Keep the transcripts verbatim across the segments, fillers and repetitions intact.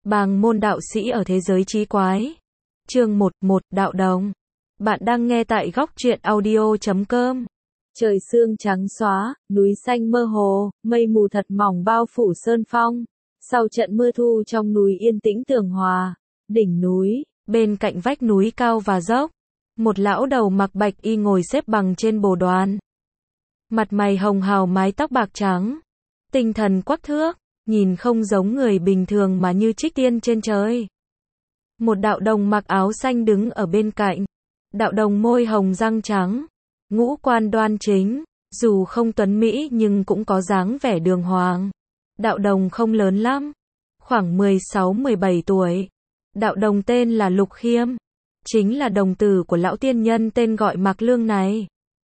Bàng môn đạo sĩ ở thế giới trí quái. Chương một, một, đạo đồng. Bạn đang nghe tại góc truyện audio chấm com. Trời sương trắng xóa, núi xanh mơ hồ, mây mù thật mỏng bao phủ sơn phong. Sau trận mưa thu trong núi yên tĩnh tường hòa, đỉnh núi, bên cạnh vách núi cao và dốc, một lão đầu mặc bạch y ngồi xếp bằng trên bồ đoàn. Mặt mày hồng hào, mái tóc bạc trắng, tinh thần quắc thước, nhìn không giống người bình thường mà như trích tiên trên trời. Một đạo đồng mặc áo xanh đứng ở bên cạnh. Đạo đồng môi hồng răng trắng, ngũ quan đoan chính, dù không tuấn mỹ nhưng cũng có dáng vẻ đường hoàng. Đạo đồng không lớn lắm, khoảng mười sáu mười bảy tuổi. Đạo đồng tên là Lục Khiêm, chính là đồng tử của lão tiên nhân tên gọi Mạc Lương này.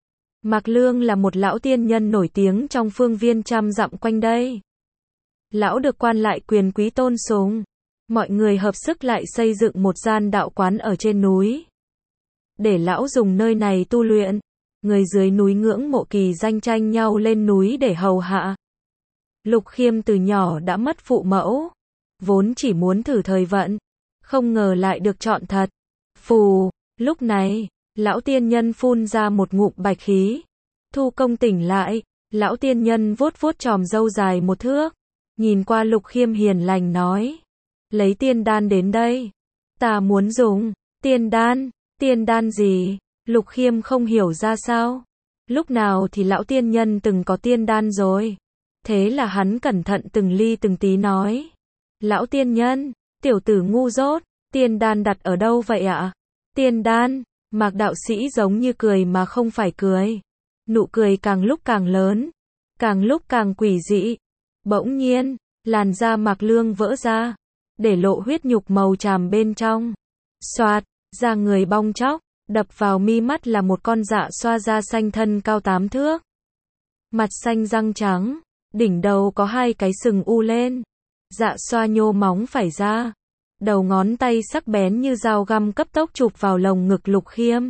Mạc Lương là một lão tiên nhân nổi tiếng trong phương viên trăm dặm quanh đây. Lão được quan lại quyền quý tôn sùng. Mọi người hợp sức lại xây dựng một gian đạo quán ở trên núi, để lão dùng nơi này tu luyện. Người dưới núi ngưỡng mộ kỳ danh tranh nhau lên núi để hầu hạ. Lục Khiêm từ nhỏ đã mất phụ mẫu, vốn chỉ muốn thử thời vận, không ngờ lại được chọn thật. Phù, lúc này, lão tiên nhân phun ra một ngụm bạch khí. Thu công tỉnh lại, lão tiên nhân vuốt vuốt chòm râu dài một thước, nhìn qua Lục Khiêm hiền lành nói: lấy tiên đan đến đây, ta muốn dùng. Tiên đan, tiên đan gì? Lục Khiêm không hiểu ra sao. Lúc nào thì lão tiên nhân từng có tiên đan rồi? Thế là hắn cẩn thận từng ly từng tí nói: lão tiên nhân, tiểu tử ngu dốt, tiên đan đặt ở đâu vậy ạ? Tiên đan, Mạc đạo sĩ giống như cười mà không phải cười. Nụ cười càng lúc càng lớn, càng lúc càng quỷ dị. Bỗng nhiên, làn da Mạc Lương vỡ ra, để lộ huyết nhục màu tràm bên trong. Xoạt, da người bong tróc, đập vào mi mắt là một con dạ xoa da xanh thân cao tám thước. Mặt xanh răng trắng, đỉnh đầu có hai cái sừng u lên. Dạ xoa nhô móng phải ra, đầu ngón tay sắc bén như dao găm cấp tốc chụp vào lồng ngực Lục Khiêm.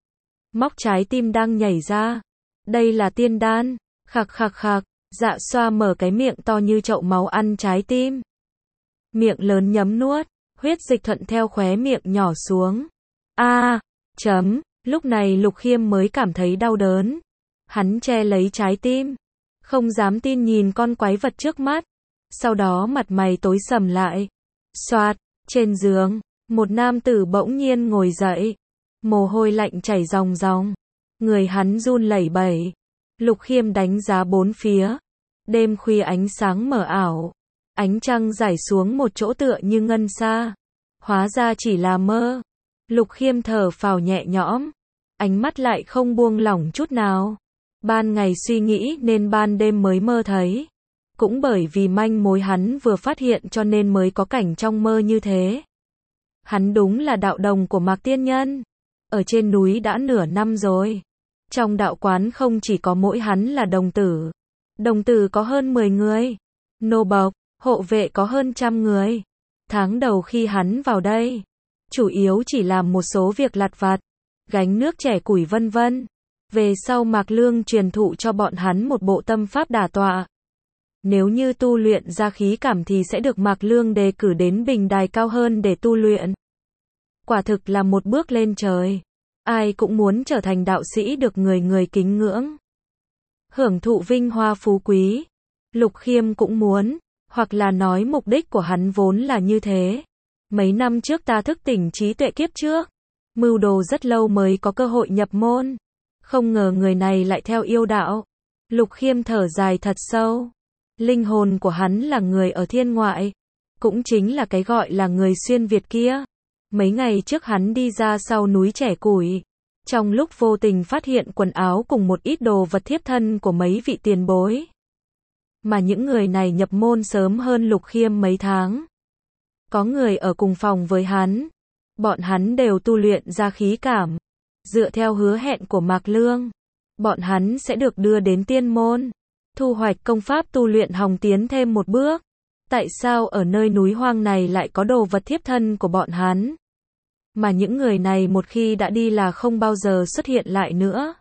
Móc trái tim đang nhảy ra. Đây là tiên đan. Khạc khạc khạc, dạ xoa mở cái miệng to như chậu máu ăn trái tim. Miệng lớn nhấm nuốt, huyết dịch thuận theo khóe miệng nhỏ xuống. A, à, chấm, lúc này Lục Khiêm mới cảm thấy đau đớn. Hắn che lấy trái tim, không dám tin nhìn con quái vật trước mắt. Sau đó mặt mày tối sầm lại. Xoạt, trên giường, một nam tử bỗng nhiên ngồi dậy. Mồ hôi lạnh chảy ròng ròng, người hắn run lẩy bẩy. Lục Khiêm đánh giá bốn phía. Đêm khuya ánh sáng mờ ảo, ánh trăng rải xuống một chỗ tựa như ngân sa. Hóa ra chỉ là mơ. Lục Khiêm thở phào nhẹ nhõm, ánh mắt lại không buông lỏng chút nào. Ban ngày suy nghĩ nên ban đêm mới mơ thấy. Cũng bởi vì manh mối hắn vừa phát hiện cho nên mới có cảnh trong mơ như thế. Hắn đúng là đạo đồng của Mạc tiên nhân. Ở trên núi đã nửa năm rồi. Trong đạo quán không chỉ có mỗi hắn là đồng tử. Đồng tử có hơn mười người. Nô bộc, hộ vệ có hơn trăm người. Tháng đầu khi hắn vào đây, chủ yếu chỉ làm một số việc lặt vặt, gánh nước chẻ củi vân vân. Về sau Mạc Lương truyền thụ cho bọn hắn một bộ tâm pháp đả tọa. Nếu như tu luyện ra khí cảm thì sẽ được Mạc Lương đề cử đến bình đài cao hơn để tu luyện. Quả thực là một bước lên trời. Ai cũng muốn trở thành đạo sĩ được người người kính ngưỡng, hưởng thụ vinh hoa phú quý. Lục Khiêm cũng muốn, hoặc là nói mục đích của hắn vốn là như thế. Mấy năm trước ta thức tỉnh trí tuệ kiếp trước, mưu đồ rất lâu mới có cơ hội nhập môn. Không ngờ người này lại theo yêu đạo. Lục Khiêm thở dài thật sâu. Linh hồn của hắn là người ở thiên ngoại, cũng chính là cái gọi là người xuyên Việt kia. Mấy ngày trước hắn đi ra sau núi chẻ củi, trong lúc vô tình phát hiện quần áo cùng một ít đồ vật thiếp thân của mấy vị tiền bối. Mà những người này nhập môn sớm hơn Lục Khiêm mấy tháng. Có người ở cùng phòng với hắn. Bọn hắn đều tu luyện ra khí cảm. Dựa theo hứa hẹn của Mạc Lương, bọn hắn sẽ được đưa đến tiên môn, thu hoạch công pháp tu luyện hồng tiến thêm một bước. Tại sao ở nơi núi hoang này lại có đồ vật thiếp thân của bọn hắn? Mà những người này một khi đã đi là không bao giờ xuất hiện lại nữa.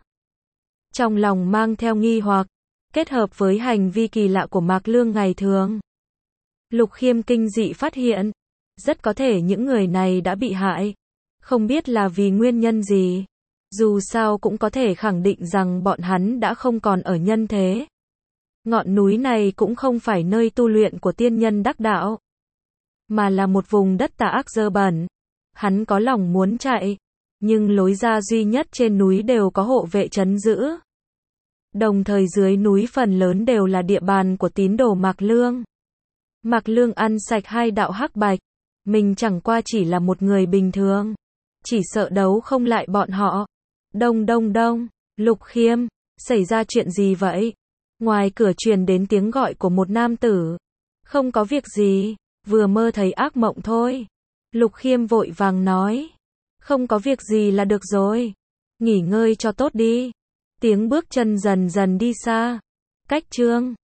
Trong lòng mang theo nghi hoặc, kết hợp với hành vi kỳ lạ của Mạc Lương ngày thường. Lục Khiêm kinh dị phát hiện, Rất có thể những người này đã bị hại. Không biết là vì nguyên nhân gì. Dù sao cũng có thể khẳng định rằng bọn hắn đã không còn ở nhân thế. Ngọn núi này cũng không phải nơi tu luyện của tiên nhân đắc đạo, mà là một vùng đất tà ác dơ bẩn. Hắn có lòng muốn chạy, nhưng lối ra duy nhất trên núi đều có hộ vệ trấn giữ. Đồng thời dưới núi phần lớn đều là địa bàn của tín đồ Mạc Lương. Mạc Lương ăn sạch hai đạo hắc bạch, mình chẳng qua chỉ là một người bình thường, chỉ sợ đấu không lại bọn họ. Đông đông đông, Lục Khiêm, xảy ra chuyện gì vậy? Ngoài cửa truyền đến tiếng gọi của một nam tử. Không có việc gì, vừa mơ thấy ác mộng thôi. Lục Khiêm vội vàng nói. Không có việc gì là được rồi. Nghỉ ngơi cho tốt đi. Tiếng bước chân dần dần đi xa. Cách chương